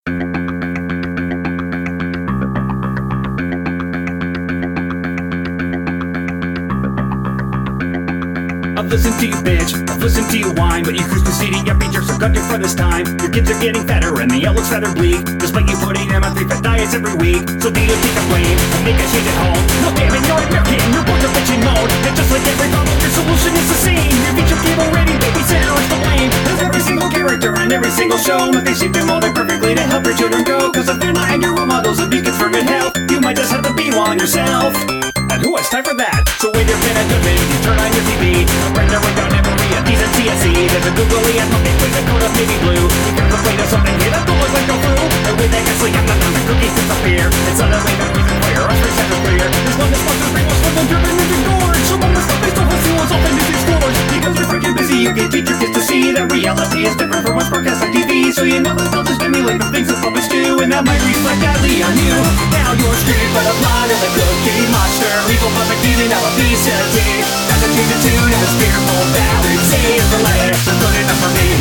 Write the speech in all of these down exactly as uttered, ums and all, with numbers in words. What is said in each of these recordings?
I've listened to you bitch, I've listened to you whine, but you cruise to city, yuppie jerks are got you for this time. Your kids are getting fatter and the outlook's rather bleak, despite you putting them on three fat diets every week. So do you take the blame and make a change at home? No damn it, you're American, you're born to bitch and moan. And just like every problem, your solution is the same. Your feature cable ready babysitter is to blame. There's every single character and every single show, but they shape and mold it perfectly to help your children grow. Cause if they're not your role models and beacons for good health, you might just have to be one yourself. And who has time for that? So with your pen and good you turn on your T V. A render rundown every a decent C S E. There's a googly and something with a coat of navy blue. You can complain of something here that don't look like tofu. And with that gasoline and the the cookies disappear. And suddenly the reason for your usher center clear. This one is sponsored by most of them driven and ignored. So long the stuff they still have fuels off into these stores. Because you're freaking busy, you can teach your kids to see that reality is different from what's broadcast on T V. So you know that they'll just stimulate the things that public do. And that might reflect badly on you. Now you're streaming for the blood of the cookie monster. Evil puppet eating out a piece of tea. Got to change the tune and the fearful ballad. Say it's the letter, so good enough for me.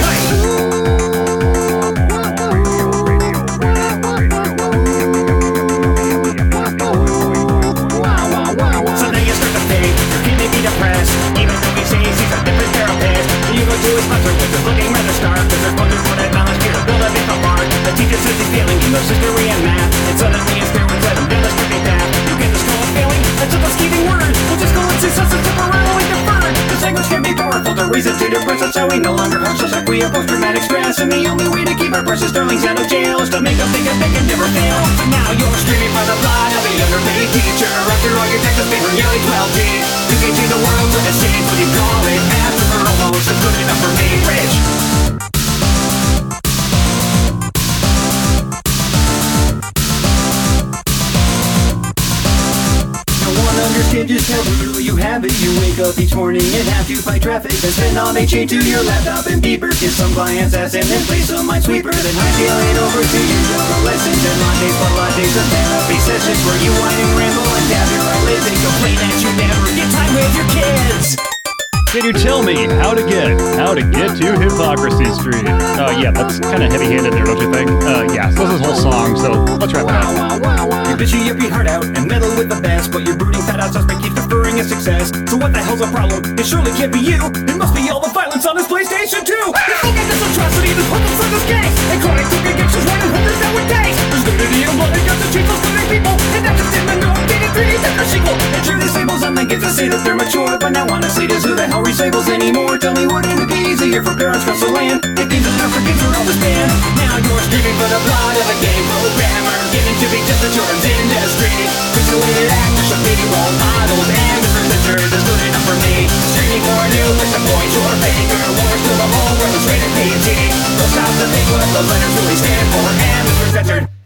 So now you start to think your kid may be depressed, even though he says he's a different therapist. You go to his sponsor, which is looking rather stark, cause they're supposed to put it balance here to build a big apart. The teacher says he's failing in those history and math, and suddenly his parents let him down the straight path. You get this call of failing, that's a scathing word. We'll just call it success and temporarily deferred. This language can be powerful to reason to depress. That's how we no longer have such like we have post-traumatic stress. And the only way to keep our precious darlings out of jail is to make them think that they can never fail. But now you're streaming for the blood of a underpaid teacher. After all your taxes paid from nearly twelve G, you can see the world with a shade. What do you call it? After for almost is good enough for me. Rich. Understand just how brutal you have it. You wake up each morning and have to fight traffic, then spend all day chained to your laptop and beeper. Kiss some client's ass and then play some Minesweeper. Then hightail it over to your yoga lessons and lattes for lattes of therapy sessions where you whine and ramble and dab your eyelids and complain that you never get time with your kids. Can you tell me how to get, how to get to Hypocrisy Street? Uh, yeah, that's kind of heavy-handed there, don't you think? Uh, yeah, so this is a whole song, so let's wrap it up. You're bitchy, yippee, heart out, and meddle with the best, but your brooding fat out suspect keeps deferring a success. So what the hell's the problem? It surely can't be you. It must be all the violence on this PlayStation two. You're looking at this atrocity, this hopeless for this case. And chronic token gangsters running hundreds nowadays. There's nudity and blood and guts and chainsaws killing people. And that's just in the no updated three D Tetris sequel. And sure, this labels on the get to say that they're mature, but now honestly, does who the hell recycles anymore? Tell me, wouldn't it be easier for parents across the land if games enough for kids were all disbanded? Now you're screaming for the blood of a game programmer, given to be just a children's industry. Pixelated actors should be role models, and the presenter is good enough for me. Streaming for a new list of points or faker, wars to the whole world is rated P G. They'll stop to think what those letters really stand for, and the presenter